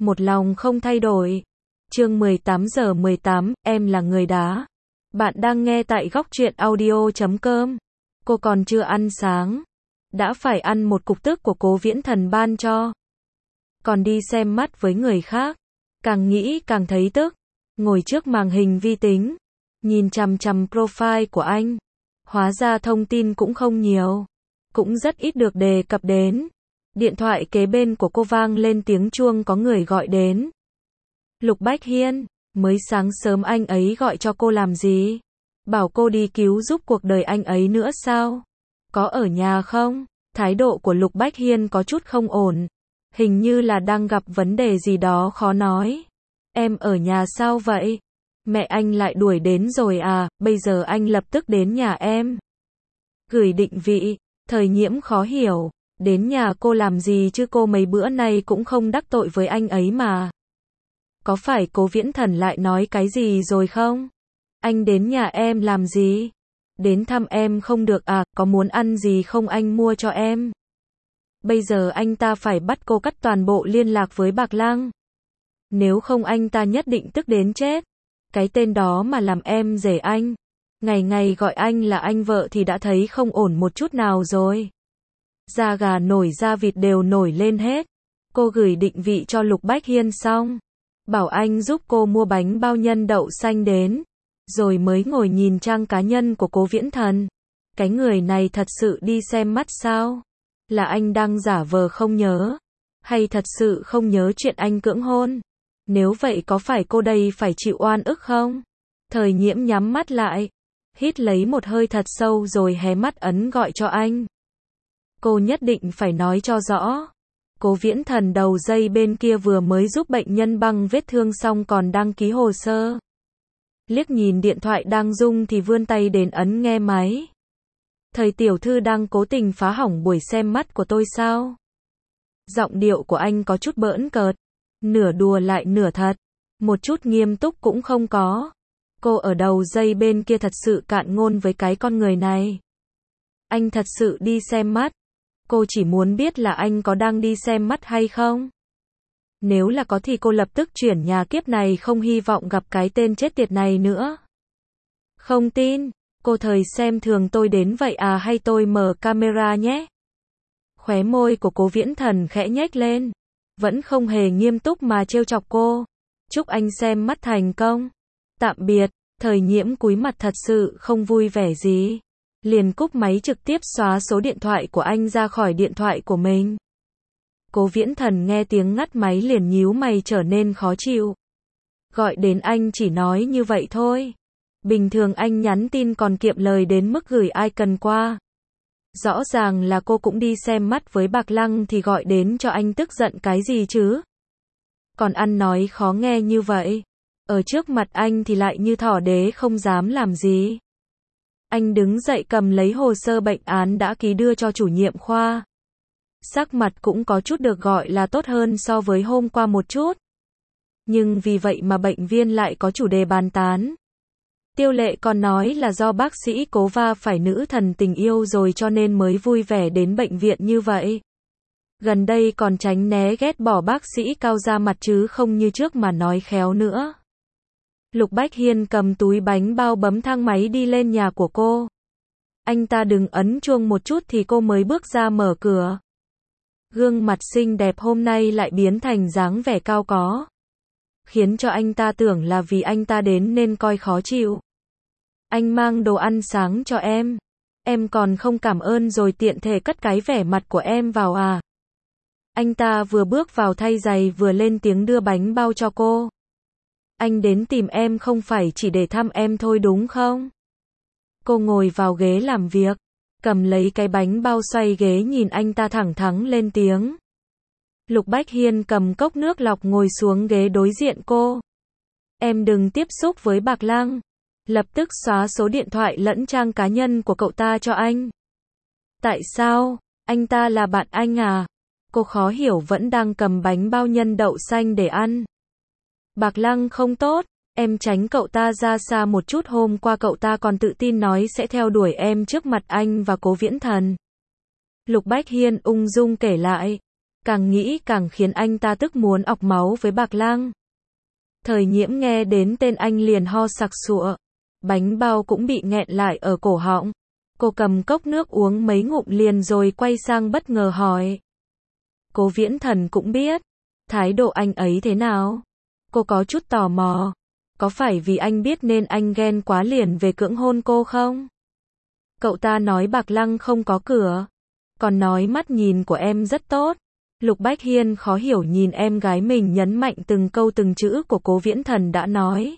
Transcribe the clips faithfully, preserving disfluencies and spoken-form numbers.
một lòng không thay đổi. Chương mười tám giờ mười tám, em là người đá. Bạn đang nghe tại góc truyện audio chấm com. Cô còn chưa ăn sáng, đã phải ăn một cục tức của Cố Viễn Thần ban cho. Còn đi xem mắt với người khác, càng nghĩ càng thấy tức. Ngồi trước màn hình vi tính, nhìn chằm chằm profile của anh. Hóa ra thông tin cũng không nhiều, cũng rất ít được đề cập đến. Điện thoại kế bên của cô vang lên tiếng chuông, có người gọi đến. Lục Bách Hiên, mới sáng sớm anh ấy gọi cho cô làm gì? Bảo cô đi cứu giúp cuộc đời anh ấy nữa sao? Có ở nhà không? Thái độ của Lục Bách Hiên có chút không ổn. Hình như là đang gặp vấn đề gì đó khó nói. Em ở nhà sao vậy? Mẹ anh lại đuổi đến rồi à, bây giờ anh lập tức đến nhà em. Gửi định vị, Thời Nhiễm khó hiểu. Đến nhà cô làm gì chứ, cô mấy bữa nay cũng không đắc tội với anh ấy mà. Có phải Cố Viễn Thần lại nói cái gì rồi không? Anh đến nhà em làm gì? Đến thăm em không được à, có muốn ăn gì không anh mua cho em? Bây giờ anh ta phải bắt cô cắt toàn bộ liên lạc với Bạc Lăng. Nếu không anh ta nhất định tức đến chết. Cái tên đó mà làm em rể anh. Ngày ngày gọi anh là anh vợ thì đã thấy không ổn một chút nào rồi. Da gà nổi da vịt đều nổi lên hết. Cô gửi định vị cho Lục Bách Hiên xong, bảo anh giúp cô mua bánh bao nhân đậu xanh đến. Rồi mới ngồi nhìn trang cá nhân của Cố Viễn Thần. Cái người này thật sự đi xem mắt sao? Là anh đang giả vờ không nhớ? Hay thật sự không nhớ chuyện anh cưỡng hôn? Nếu vậy có phải cô đây phải chịu oan ức không? Thời Nhiễm nhắm mắt lại, hít lấy một hơi thật sâu rồi hé mắt ấn gọi cho anh. Cô nhất định phải nói cho rõ. Cố Viễn Thần đầu dây bên kia vừa mới giúp bệnh nhân băng vết thương xong còn đăng ký hồ sơ. Liếc nhìn điện thoại đang rung thì vươn tay đến ấn nghe máy. Thời tiểu thư đang cố tình phá hỏng buổi xem mắt của tôi sao? Giọng điệu của anh có chút bỡn cợt, nửa đùa lại nửa thật, một chút nghiêm túc cũng không có. Cô ở đầu dây bên kia thật sự cạn ngôn với cái con người này. Anh thật sự đi xem mắt. Cô chỉ muốn biết là anh có đang đi xem mắt hay không? Nếu là có thì cô lập tức chuyển nhà, kiếp này không hy vọng gặp cái tên chết tiệt này nữa. Không tin, cô Thời xem thường tôi đến vậy à, hay tôi mở camera nhé? Khóe môi của Cố Viễn Thần khẽ nhếch lên, vẫn không hề nghiêm túc mà trêu chọc cô. Chúc anh xem mắt thành công. Tạm biệt. Thời Nhiễm cúi mặt thật sự không vui vẻ gì. Liền cúp máy trực tiếp xóa số điện thoại của anh ra khỏi điện thoại của mình. Cố Viễn Thần nghe tiếng ngắt máy liền nhíu mày trở nên khó chịu. Gọi đến anh chỉ nói như vậy thôi. Bình thường anh nhắn tin còn kiệm lời đến mức gửi icon qua. Rõ ràng là cô cũng đi xem mắt với Bạc Lăng thì gọi đến cho anh tức giận cái gì chứ? Còn ăn nói khó nghe như vậy. Ở trước mặt anh thì lại như thỏ đế không dám làm gì. Anh đứng dậy cầm lấy hồ sơ bệnh án đã ký đưa cho chủ nhiệm khoa. Sắc mặt cũng có chút được gọi là tốt hơn so với hôm qua một chút. Nhưng vì vậy mà bệnh viên lại có chủ đề bàn tán. Tiêu Lệ còn nói là do bác sĩ Cố va phải nữ thần tình yêu rồi cho nên mới vui vẻ đến bệnh viện như vậy. Gần đây còn tránh né ghét bỏ bác sĩ Cao ra mặt chứ không như trước mà nói khéo nữa. Lục Bách Hiên cầm túi bánh bao bấm thang máy đi lên nhà của cô. Anh ta đừng ấn chuông một chút thì cô mới bước ra mở cửa. Gương mặt xinh đẹp hôm nay lại biến thành dáng vẻ cao có, khiến cho anh ta tưởng là vì anh ta đến nên coi khó chịu. Anh mang đồ ăn sáng cho em. Em còn không cảm ơn rồi tiện thể cất cái vẻ mặt của em vào à? Anh ta vừa bước vào thay giày vừa lên tiếng đưa bánh bao cho cô. Anh đến tìm em không phải chỉ để thăm em thôi đúng không? Cô ngồi vào ghế làm việc, cầm lấy cái bánh bao xoay ghế nhìn anh ta thẳng thắn lên tiếng. Lục Bách Hiên cầm cốc nước lọc ngồi xuống ghế đối diện cô. Em đừng tiếp xúc với Bạc Lăng. Lập tức xóa số điện thoại lẫn trang cá nhân của cậu ta cho anh. Tại sao? Anh ta là bạn anh à? Cô khó hiểu vẫn đang cầm bánh bao nhân đậu xanh để ăn. Bạc Lăng không tốt, em tránh cậu ta ra xa một chút, hôm qua cậu ta còn tự tin nói sẽ theo đuổi em trước mặt anh và Cố Viễn Thần. Lục Bách Hiên ung dung kể lại. Càng nghĩ càng khiến anh ta tức muốn ọc máu với Bạc Lăng. Thời Nhiễm nghe đến tên anh liền ho sặc sụa. Bánh bao cũng bị nghẹn lại ở cổ họng. Cô cầm cốc nước uống mấy ngụm liền rồi quay sang bất ngờ hỏi. Cố Viễn Thần cũng biết. Thái độ anh ấy thế nào? Cô có chút tò mò. Có phải vì anh biết nên anh ghen quá liền về cưỡng hôn cô không? Cậu ta nói Bạc Lăng không có cửa. Còn nói mắt nhìn của em rất tốt. Lục Bách Hiên khó hiểu nhìn em gái mình nhấn mạnh từng câu từng chữ của Cố Viễn Thần đã nói.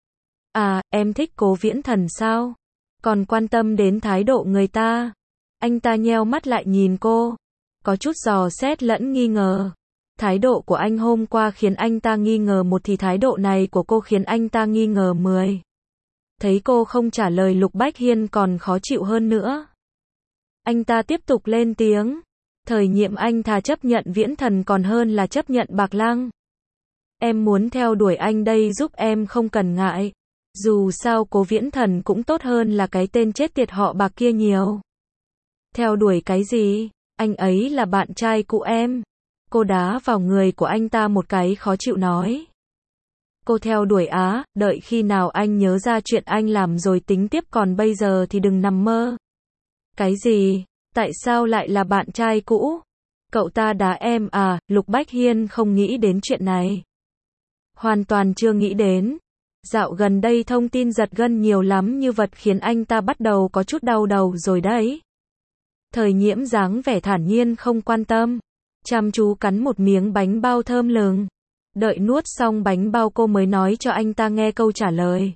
À, em thích Cố Viễn Thần sao? Còn quan tâm đến thái độ người ta. Anh ta nheo mắt lại nhìn cô. Có chút dò xét lẫn nghi ngờ. Thái độ của anh hôm qua khiến anh ta nghi ngờ một thì thái độ này của cô khiến anh ta nghi ngờ mười. Thấy cô không trả lời Lục Bách Hiên còn khó chịu hơn nữa. Anh ta tiếp tục lên tiếng. Thời Nhiễm anh thà chấp nhận Viễn Thần còn hơn là chấp nhận Bạc Lăng. Em muốn theo đuổi anh đây giúp em không cần ngại. Dù sao Cố Viễn Thần cũng tốt hơn là cái tên chết tiệt họ Bạc kia nhiều. Theo đuổi cái gì? Anh ấy là bạn trai cũ em. Cô đá vào người của anh ta một cái khó chịu nói. Cô theo đuổi á, đợi khi nào anh nhớ ra chuyện anh làm rồi tính tiếp còn bây giờ thì đừng nằm mơ. Cái gì? Tại sao lại là bạn trai cũ? Cậu ta đá em à? Lục Bách Hiên không nghĩ đến chuyện này. Hoàn toàn chưa nghĩ đến. Dạo gần đây thông tin giật gân nhiều lắm như vật khiến anh ta bắt đầu có chút đau đầu rồi đấy. Thời Nhiễm dáng vẻ thản nhiên không quan tâm. Chăm chú cắn một miếng bánh bao thơm lừng. Đợi nuốt xong bánh bao cô mới nói cho anh ta nghe câu trả lời.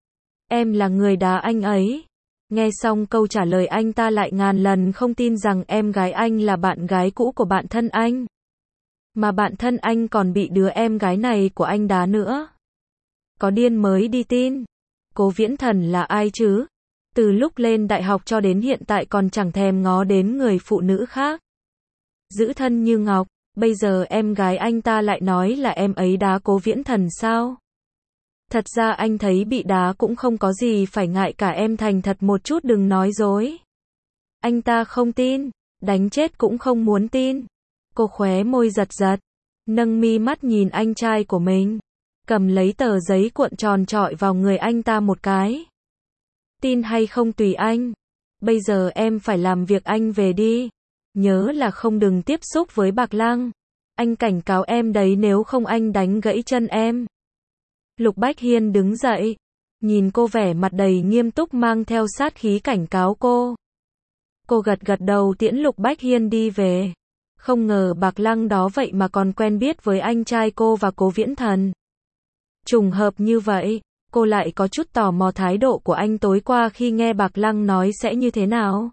Em là người đá anh ấy. Nghe xong câu trả lời anh ta lại ngàn lần không tin rằng em gái anh là bạn gái cũ của bạn thân anh. Mà bạn thân anh còn bị đứa em gái này của anh đá nữa. Có điên mới đi tin. Cố Viễn Thần là ai chứ? Từ lúc lên đại học cho đến hiện tại còn chẳng thèm ngó đến người phụ nữ khác. Giữ thân như ngọc, bây giờ em gái anh ta lại nói là em ấy đá Cố Viễn Thần sao? Thật ra anh thấy bị đá cũng không có gì phải ngại cả, em thành thật một chút đừng nói dối. Anh ta không tin, đánh chết cũng không muốn tin. Cô khóe môi giật giật, nâng mi mắt nhìn anh trai của mình, cầm lấy tờ giấy cuộn tròn trọi vào người anh ta một cái. Tin hay không tùy anh. Bây giờ em phải làm việc, anh về đi. Nhớ là không đừng tiếp xúc với Bạc Lăng. Anh cảnh cáo em đấy, nếu không anh đánh gãy chân em. Lục Bách Hiên đứng dậy, nhìn cô vẻ mặt đầy nghiêm túc mang theo sát khí cảnh cáo cô. Cô gật gật đầu tiễn Lục Bách Hiên đi về. Không ngờ Bạc Lăng đó vậy mà còn quen biết với anh trai cô và Cố Viễn Thần. Trùng hợp như vậy, cô lại có chút tò mò thái độ của anh tối qua khi nghe Bạc Lăng nói sẽ như thế nào.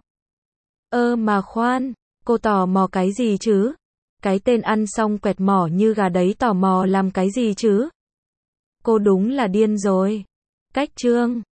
Ơ mà khoan, cô tò mò cái gì chứ? Cái tên ăn xong quẹt mỏ như gà đấy tò mò làm cái gì chứ? Cô đúng là điên rồi. Cách chương